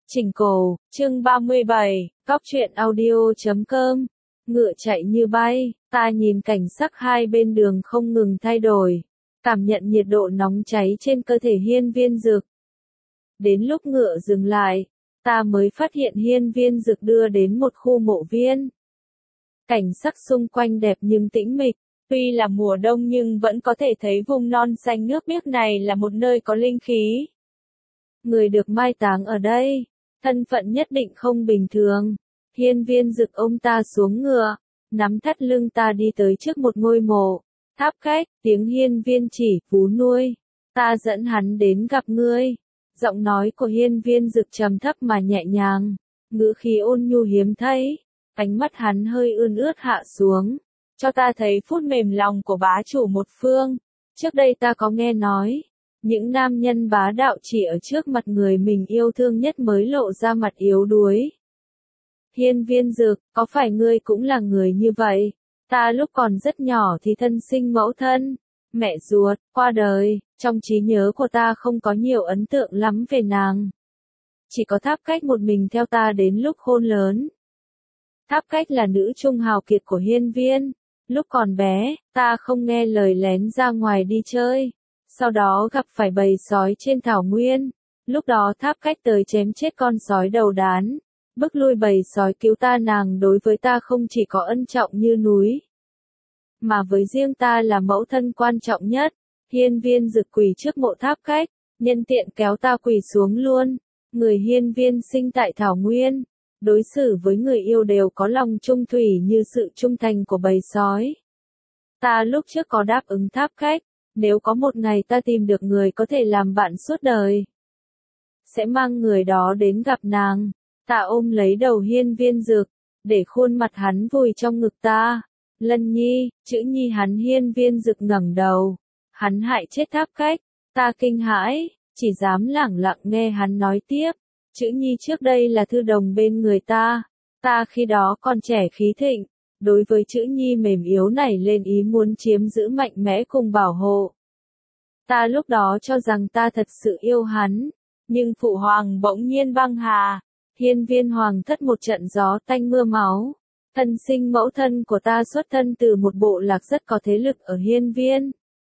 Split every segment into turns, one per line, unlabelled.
Chỉnh cổ, chương 37, góc truyện audio.com. Ngựa chạy như bay, ta nhìn cảnh sắc hai bên đường không ngừng thay đổi, cảm nhận nhiệt độ nóng cháy trên cơ thể Hiên Viên Dực. Đến lúc ngựa dừng lại, ta mới phát hiện Hiên Viên Dực đưa đến một khu mộ viên. Cảnh sắc xung quanh đẹp nhưng tĩnh mịch, tuy là mùa đông nhưng vẫn có thể thấy vùng non xanh nước biếc này là một nơi có linh khí. Người được mai táng ở đây, thân phận nhất định không bình thường. Hiên Viên Dực ôm ta xuống ngựa, nắm thắt lưng ta đi tới trước một ngôi mộ. Tháp khách, tiếng Hiên Viên chỉ, Phú nuôi. Ta dẫn hắn đến gặp ngươi. Giọng nói của Hiên Viên Dực trầm thấp mà nhẹ nhàng, ngữ khí ôn nhu hiếm thấy. Ánh mắt hắn hơi ươn ướt hạ xuống, cho ta thấy phút mềm lòng của bá chủ một phương. Trước đây ta có nghe nói, những nam nhân bá đạo chỉ ở trước mặt người mình yêu thương nhất mới lộ ra mặt yếu đuối. Hiên Viên Dực, có phải ngươi cũng là người như vậy? Ta lúc còn rất nhỏ thì thân sinh mẫu thân, mẹ ruột, qua đời, trong trí nhớ của ta không có nhiều ấn tượng lắm về nàng. Chỉ có Tháp Cách một mình theo ta đến lúc khôn lớn. Tháp Cách là nữ trung hào kiệt của Hiên Viên. Lúc còn bé, ta không nghe lời lén ra ngoài đi chơi. Sau đó gặp phải bầy sói trên thảo nguyên. Lúc đó Tháp Cách tới chém chết con sói đầu đán, bức lui bầy sói cứu ta. Nàng đối với ta không chỉ có ân trọng như núi, mà với riêng ta là mẫu thân quan trọng nhất. Hiên Viên Dực quỳ trước mộ Tháp Cách, nhân tiện kéo ta quỳ xuống luôn. Người Hiên Viên sinh tại thảo nguyên, đối xử với người yêu đều có lòng trung thủy như sự trung thành của bầy sói. Ta lúc trước có đáp ứng Tháp Cách, nếu có một ngày ta tìm được người có thể làm bạn suốt đời, sẽ mang người đó đến gặp nàng. Ta ôm lấy đầu Hiên Viên Dực, để khuôn mặt hắn vùi trong ngực ta. Lân nhi, chữ nhi. Hắn Hiên Viên Dực ngẩng đầu. Hắn hại chết Tháp Cách. Ta kinh hãi, chỉ dám lẳng lặng nghe hắn nói tiếp. Chữ nhi trước đây là thư đồng bên người ta. Ta khi đó còn trẻ khí thịnh, đối với chữ nhi mềm yếu nảy lên ý muốn chiếm giữ mạnh mẽ cùng bảo hộ. Ta lúc đó cho rằng ta thật sự yêu hắn, nhưng phụ hoàng bỗng nhiên băng hà. Hiên Viên hoàng thất một trận gió tanh mưa máu. Thân sinh mẫu thân của ta xuất thân từ một bộ lạc rất có thế lực ở Hiên Viên,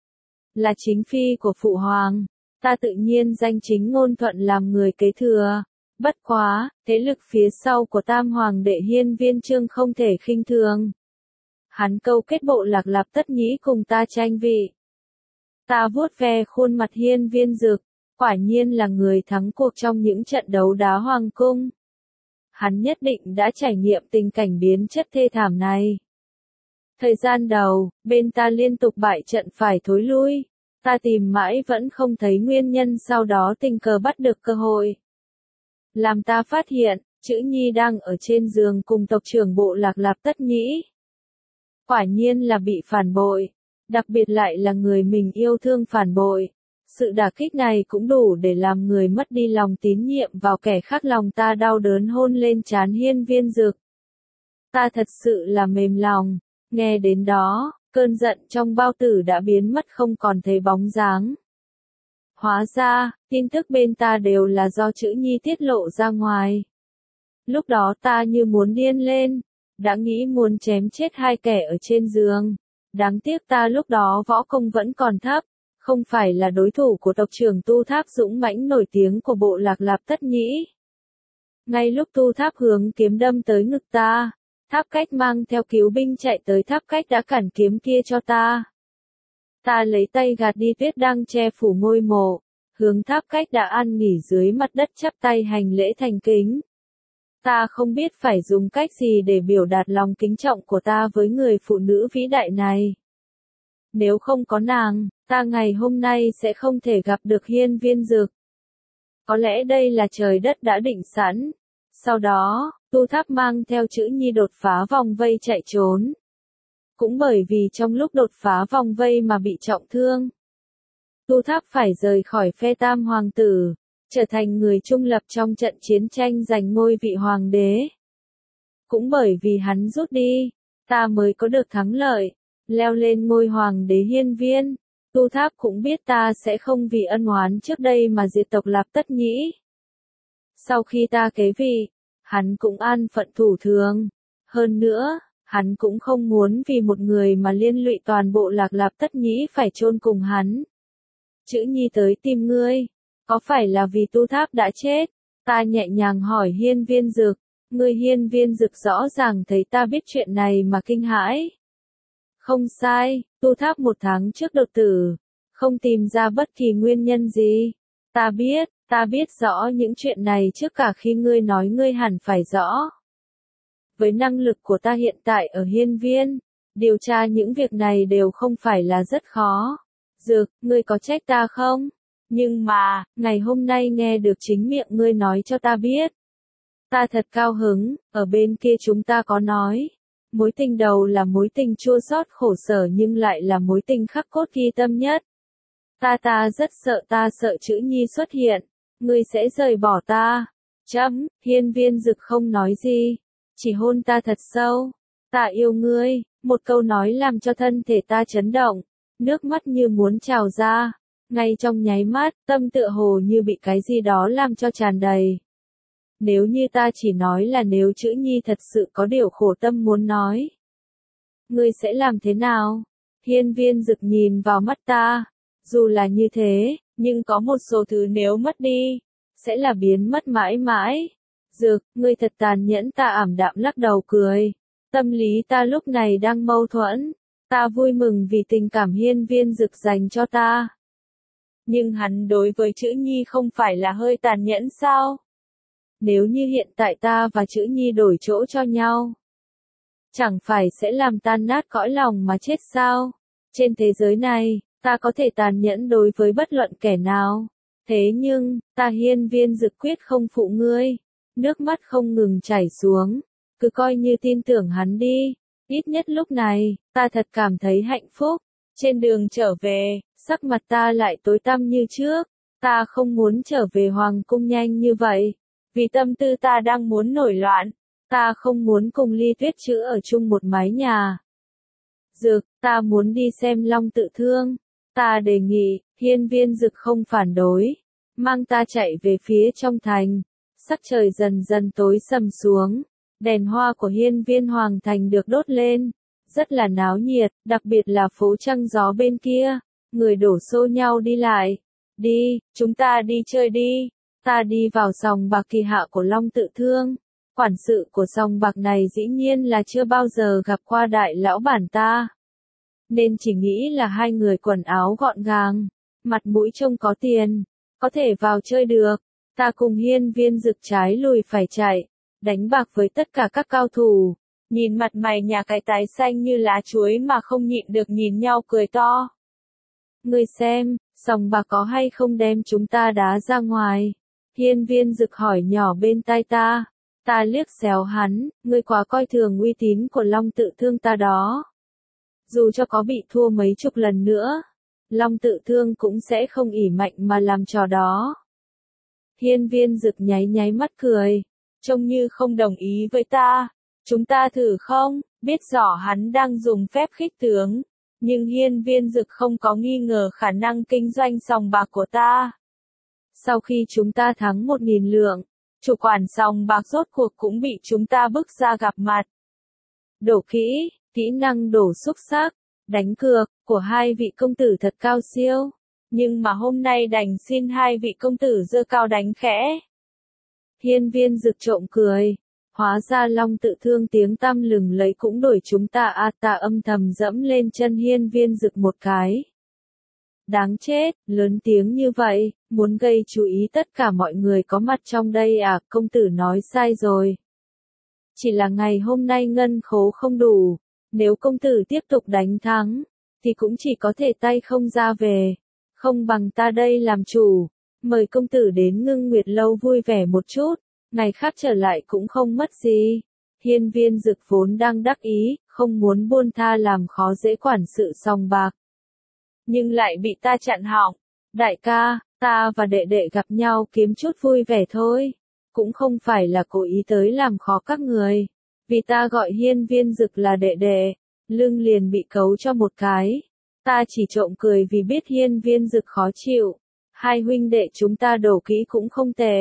là chính phi của phụ hoàng. Ta tự nhiên danh chính ngôn thuận làm người kế thừa. Bất quá, thế lực phía sau của Tam Hoàng đệ Hiên Viên Chương không thể khinh thường. Hắn câu kết bộ lạc Lạp Tất Nhĩ cùng ta tranh vị. Ta vuốt ve khuôn mặt Hiên Viên Dực, quả nhiên là người thắng cuộc trong những trận đấu đá hoàng cung. Hắn nhất định đã trải nghiệm tình cảnh biến chất thê thảm này. Thời gian đầu, bên ta liên tục bại trận phải thối lui. Ta tìm mãi vẫn không thấy nguyên nhân, sau đó tình cờ bắt được cơ hội. Làm ta phát hiện, chữ nhi đang ở trên giường cùng tộc trưởng bộ lạc Lạp Tất Nhĩ. Quả nhiên là bị phản bội, đặc biệt lại là người mình yêu thương phản bội. Sự đả kích này cũng đủ để làm người mất đi lòng tín nhiệm vào kẻ khác. Lòng ta đau đớn hôn lên trán Hiên Viên Dực. Ta thật sự là mềm lòng. Nghe đến đó, cơn giận trong bao tử đã biến mất không còn thấy bóng dáng. Hóa ra, tin tức bên ta đều là do chữ nhi tiết lộ ra ngoài. Lúc đó ta như muốn điên lên, đã nghĩ muốn chém chết hai kẻ ở trên giường. Đáng tiếc ta lúc đó võ công vẫn còn thấp, không phải là đối thủ của tộc trưởng Tu Tháp dũng mãnh nổi tiếng của bộ lạc Lạp Tất Nhĩ. Ngay lúc Tu Tháp hướng kiếm đâm tới ngực ta, Tháp Cách mang theo cứu binh chạy tới. Tháp Cách đã cản kiếm kia cho ta. Ta lấy tay gạt đi tuyết đang che phủ ngôi mộ, hướng Tháp Cách đã an nghỉ dưới mặt đất chắp tay hành lễ thành kính. Ta không biết phải dùng cách gì để biểu đạt lòng kính trọng của ta với người phụ nữ vĩ đại này. Nếu không có nàng, ta ngày hôm nay sẽ không thể gặp được Hiên Viên Dực. Có lẽ đây là trời đất đã định sẵn. Sau đó, Tu Tháp mang theo chữ nhi đột phá vòng vây chạy trốn. Cũng bởi vì trong lúc đột phá vòng vây mà bị trọng thương, Tu Tháp phải rời khỏi phe Tam Hoàng tử, trở thành người trung lập trong trận chiến tranh giành ngôi vị hoàng đế. Cũng bởi vì hắn rút đi, ta mới có được thắng lợi, leo lên ngôi hoàng đế Hiên Viên. Tu Tháp cũng biết ta sẽ không vì ân oán trước đây mà diệt tộc Lạp Tất Nhĩ. Sau khi ta kế vị, hắn cũng an phận thủ thường. Hơn nữa, hắn cũng không muốn vì một người mà liên lụy toàn bộ Lạc Lạp Tất Nhĩ phải chôn cùng hắn. Chữ Nhi tới tìm ngươi, có phải là vì Tu Tháp đã chết? Ta nhẹ nhàng hỏi Hiên Viên Dực, ngươi Hiên Viên Dực rõ ràng thấy ta biết chuyện này mà kinh hãi. Không sai, Tu Tháp 1 tháng trước đột tử, không tìm ra bất kỳ nguyên nhân gì. Ta biết rõ những chuyện này trước cả khi ngươi nói ngươi hẳn phải rõ. Với năng lực của ta hiện tại ở hiên viên, điều tra những việc này đều không phải là rất khó. Dực, ngươi có trách ta không? Nhưng mà, ngày hôm nay nghe được chính miệng ngươi nói cho ta biết. Ta thật cao hứng, ở bên kia chúng ta có nói. Mối tình đầu là mối tình chua xót khổ sở nhưng lại là mối tình khắc cốt ghi tâm nhất. Ta rất sợ Chữ Nhi xuất hiện. Ngươi sẽ rời bỏ ta. Hiên Viên Dực không nói gì. Chỉ hôn ta thật sâu. Ta yêu ngươi. Một câu nói làm cho thân thể ta chấn động. Nước mắt như muốn trào ra. Ngay trong nháy mắt, tâm tựa hồ như bị cái gì đó làm cho tràn đầy. Nếu như ta chỉ nói là nếu Chữ Nhi thật sự có điều khổ tâm muốn nói. Ngươi sẽ làm thế nào? Hiên Viên Dực nhìn vào mắt ta. Dù là như thế, nhưng có một số thứ nếu mất đi, sẽ là biến mất mãi mãi. Dực, ngươi thật tàn nhẫn, ta ảm đạm lắc đầu cười. Tâm lý ta lúc này đang mâu thuẫn. Ta vui mừng vì tình cảm Hiên Viên Dực dành cho ta. Nhưng hắn đối với Chữ Nhi không phải là hơi tàn nhẫn sao? Nếu như hiện tại ta và Chữ Nhi đổi chỗ cho nhau, chẳng phải sẽ làm tan nát cõi lòng mà chết sao? Trên thế giới này, ta có thể tàn nhẫn đối với bất luận kẻ nào. Thế nhưng, ta Hiên Viên Dực quyết không phụ ngươi. Nước mắt không ngừng chảy xuống. Cứ coi như tin tưởng hắn đi. Ít nhất lúc này, ta thật cảm thấy hạnh phúc. Trên đường trở về, sắc mặt ta lại tối tăm như trước. Ta không muốn trở về Hoàng cung nhanh như vậy. Vì tâm tư ta đang muốn nổi loạn. Ta không muốn cùng Ly Tuyết Trữ ở chung một mái nhà. Dực, ta muốn đi xem Long Tự Thương. Ta đề nghị, Hiên Viên Dực không phản đối. Mang ta chạy về phía trong thành. Sắc trời dần dần tối sầm xuống. Đèn hoa của Hiên Viên Hoàng thành được đốt lên. Rất là náo nhiệt, đặc biệt là phố trăng gió bên kia. Người đổ xô nhau đi lại. Đi, chúng ta đi chơi đi. Ta đi vào sòng bạc kỳ hạ của Long Tự Thương. Quản sự của sòng bạc này dĩ nhiên là chưa bao giờ gặp qua đại lão bản ta. Nên chỉ nghĩ là hai người quần áo gọn gàng, mặt mũi trông có tiền, có thể vào chơi được. Ta cùng Hiên Viên Dực trái lùi phải chạy, đánh bạc với tất cả các cao thủ. Nhìn mặt mày nhà cái tái xanh như lá chuối mà không nhịn được nhìn nhau cười to. Ngươi xem, sòng bạc có hay không đem chúng ta đá ra ngoài? Hiên Viên Dực hỏi nhỏ bên tai ta. Ta liếc xéo hắn, ngươi quá coi thường uy tín của Long Tự Thương ta đó. Dù cho có bị thua mấy chục lần nữa, Long Tự Thương cũng sẽ không ỷ mạnh mà làm trò đó. Hiên Viên Dực nháy nháy mắt cười, trông như không đồng ý với ta. Chúng ta thử không? Biết rõ hắn đang dùng phép khích tướng, nhưng Hiên Viên Dực không có nghi ngờ khả năng kinh doanh sòng bạc của ta. Sau khi chúng ta thắng 1.000 lượng, chủ quản sòng bạc rốt cuộc cũng bị chúng ta bức ra gặp mặt. Đổ kỹ, kỹ năng đổ xúc sắc, đánh cược, của hai vị công tử thật cao siêu. Nhưng mà hôm nay đành xin hai vị công tử giơ cao đánh khẽ. Hiên Viên Dực trộm cười. Hóa ra Long Tự Thương tiếng tăm lừng lẫy cũng đổi chúng ta ta âm thầm dẫm lên chân Hiên Viên Dực một cái. Đáng chết, lớn tiếng như vậy, muốn gây chú ý tất cả mọi người có mặt trong đây à, công tử nói sai rồi. Chỉ là ngày hôm nay ngân khố không đủ, nếu công tử tiếp tục đánh thắng, thì cũng chỉ có thể tay không ra về, không bằng ta đây làm chủ, mời công tử đến Ngưng Nguyệt Lâu vui vẻ một chút, ngày khác trở lại cũng không mất gì. Hiên Viên Dực vốn đang đắc ý, không muốn buông tha làm khó dễ quản sự sòng bạc. Nhưng lại bị ta chặn họng. Đại ca, ta và đệ đệ gặp nhau kiếm chút vui vẻ thôi. Cũng không phải là cố ý tới làm khó các người. Vì ta gọi Hiên Viên Dực là đệ đệ, lưng liền bị cấu cho một cái. Ta chỉ trộm cười vì biết Hiên Viên Dực khó chịu. Hai huynh đệ chúng ta đổ kỹ cũng không tệ.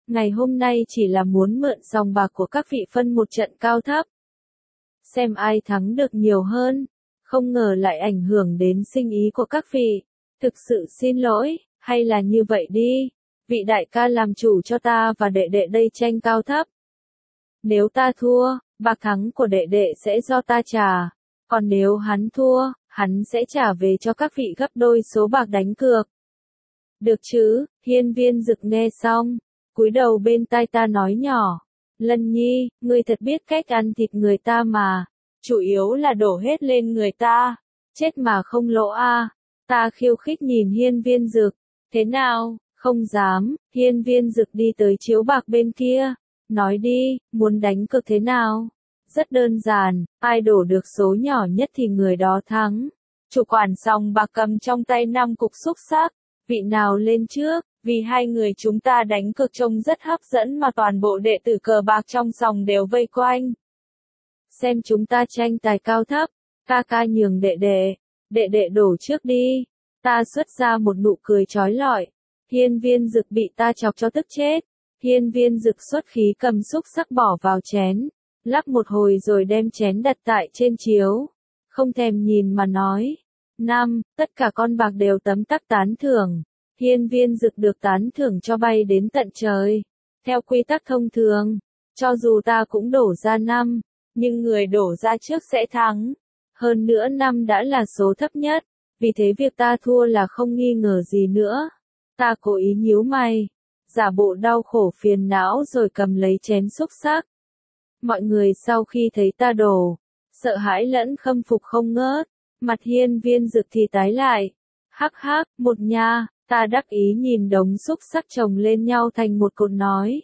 ngày hôm nay chỉ là muốn mượn sòng bạc của các vị phân một trận cao thấp. Xem ai thắng được nhiều hơn, không ngờ lại ảnh hưởng đến sinh ý của các vị. Thực sự xin lỗi, hay là như vậy đi, vị đại ca làm chủ cho ta và đệ đệ đây tranh cao thấp. Nếu ta thua, bạc thắng của đệ đệ sẽ do ta trả, còn nếu hắn thua, hắn sẽ trả về cho các vị gấp đôi số bạc đánh cược. Được chứ? Hiên Viên Dực nghe xong, cúi đầu bên tai ta nói nhỏ, Lân Nhi, ngươi thật biết cách ăn thịt người ta mà, chủ yếu là đổ hết lên người ta, chết mà không lỗ a. Ta khiêu khích nhìn Hiên Viên Dực, thế nào, không dám. Hiên Viên Dực đi tới chiếu bạc bên kia, nói đi, muốn đánh cược thế nào? Rất đơn giản, ai đổ được số nhỏ nhất thì người đó thắng. Chủ quản sòng bạc cầm trong tay 5 cục xúc xắc, vị nào lên trước, vì hai người chúng ta đánh cược trông rất hấp dẫn mà toàn bộ đệ tử cờ bạc trong sòng đều vây quanh. Xem chúng ta tranh tài cao thấp, ca ca nhường đệ đệ đổ trước đi. Ta xuất ra một nụ cười chói lọi, Hiên Viên Dực bị ta chọc cho tức chết. Hiên Viên Dực xuất khí cầm xúc xắc bỏ vào chén, lắc một hồi rồi đem chén đặt tại trên chiếu, không thèm nhìn mà nói. Tất cả con bạc đều tấm tắc tán thưởng. Hiên Viên Dực được tán thưởng cho bay đến tận trời. Theo quy tắc thông thường, cho dù ta cũng đổ ra 5, nhưng người đổ ra trước sẽ thắng. Hơn nữa 5 đã là số thấp nhất, vì thế việc ta thua là không nghi ngờ gì nữa. Ta cố ý nhíu mày, giả bộ đau khổ phiền não rồi cầm lấy chén xúc xắc. Mọi người sau khi thấy ta đổ, sợ hãi lẫn khâm phục không ngớt, mặt Hiên Viên Dực thì tái lại. Hắc hắc, một nha, ta đắc ý nhìn đống xúc xắc chồng lên nhau thành một cột nói.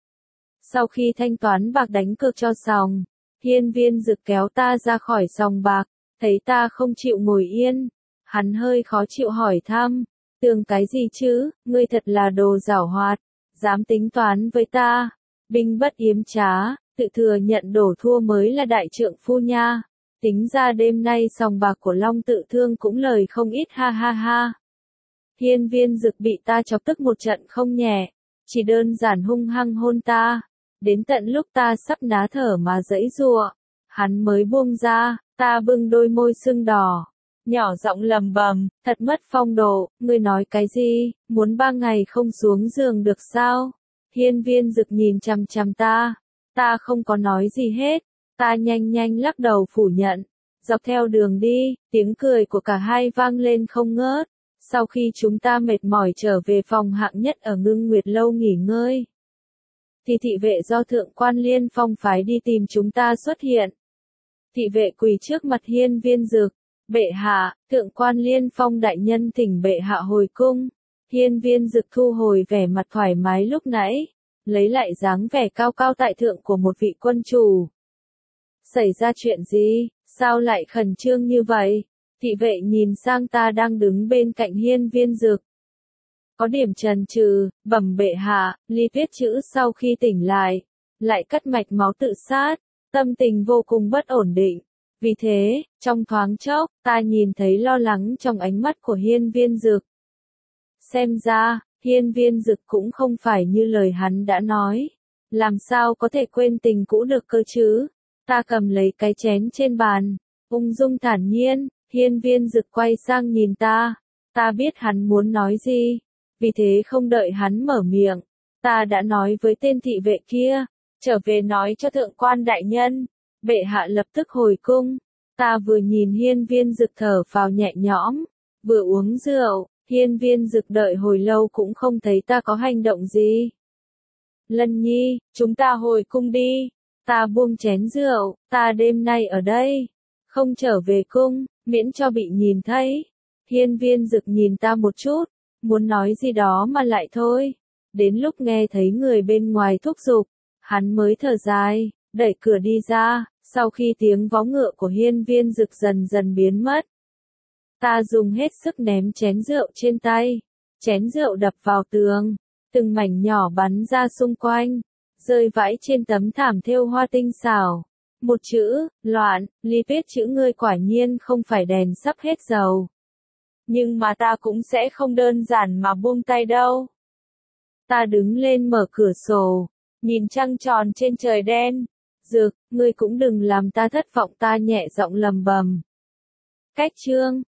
Sau khi thanh toán bạc đánh cược cho xong, Hiên Viên Dực kéo ta ra khỏi sòng bạc, thấy ta không chịu ngồi yên, hắn hơi khó chịu hỏi thăm, tưởng cái gì chứ, ngươi thật là đồ giảo hoạt, dám tính toán với ta, binh bất yếm trá, tự thừa nhận đổ thua mới là đại trượng phu nha. Tính ra đêm nay sòng bạc của Long Tự Thương cũng lời không ít ha ha ha. Hiên Viên Dực bị ta chọc tức một trận không nhẹ, chỉ đơn giản hung hăng hôn ta, đến tận lúc ta sắp ná thở mà giãy giụa, hắn mới buông ra. Ta bưng đôi môi sưng đỏ, nhỏ giọng lầm bầm, thật mất phong độ, ngươi nói cái gì, muốn 3 ngày không xuống giường được sao? Hiên Viên Dực nhìn chằm chằm ta không có nói gì hết, ta nhanh lắc đầu phủ nhận. Dọc theo đường đi, tiếng cười của cả hai vang lên không ngớt. Sau khi chúng ta mệt mỏi trở về phòng hạng nhất ở Ngưng Nguyệt Lâu nghỉ ngơi, thì thị vệ do Thượng quan Liên Phong phái đi tìm chúng ta xuất hiện. Thị vệ quỳ trước mặt Hiên Viên Dực, bệ hạ, Thượng quan Liên Phong đại nhân thỉnh bệ hạ hồi cung. Hiên Viên Dực thu hồi vẻ mặt thoải mái lúc nãy, lấy lại dáng vẻ cao cao tại thượng của một vị quân chủ. Xảy ra chuyện gì, sao lại khẩn trương như vậy? Thị vệ nhìn sang ta đang đứng bên cạnh Hiên Viên Dực. Có điểm chần chừ, bẩm bệ hạ, Ly Tuyết Chữ sau khi tỉnh lại cắt mạch máu tự sát, tâm tình vô cùng bất ổn định. Vì thế, trong thoáng chốc, ta nhìn thấy lo lắng trong ánh mắt của Hiên Viên Dực. Xem ra, Hiên Viên Dực cũng không phải như lời hắn đã nói. Làm sao có thể quên tình cũ được cơ chứ? Ta cầm lấy cái chén trên bàn, ung dung thản nhiên. Hiên Viên Dực quay sang nhìn ta. Ta biết hắn muốn nói gì, vì thế không đợi hắn mở miệng, ta đã nói với tên thị vệ kia, trở về nói cho Thượng quan đại nhân, bệ hạ lập tức hồi cung. Ta vừa nhìn Hiên Viên Dực thở phào nhẹ nhõm, vừa uống rượu. Hiên Viên Dực đợi hồi lâu cũng không thấy ta có hành động gì. Lân Nhi, chúng ta hồi cung đi. Ta buông chén rượu, ta đêm nay ở đây, không trở về cung, miễn cho bị nhìn thấy. Hiên Viên Dực nhìn ta một chút, muốn nói gì đó mà lại thôi. Đến lúc nghe thấy người bên ngoài thúc giục, hắn mới thở dài, đẩy cửa đi ra. Sau khi tiếng vó ngựa của Hiên Viên Dực dần dần biến mất, ta dùng hết sức ném chén rượu trên tay. Chén rượu đập vào tường, từng mảnh nhỏ bắn ra xung quanh, rơi vãi trên tấm thảm thêu hoa tinh xảo. Một chữ, loạn. Ly Tuyết Chữ, ngươi quả nhiên không phải đèn sắp hết dầu. Nhưng mà ta cũng sẽ không đơn giản mà buông tay đâu. Ta đứng lên mở cửa sổ, nhìn trăng tròn trên trời đen. Dược, ngươi cũng đừng làm ta thất vọng, ta nhẹ giọng lầm bầm. Cách chương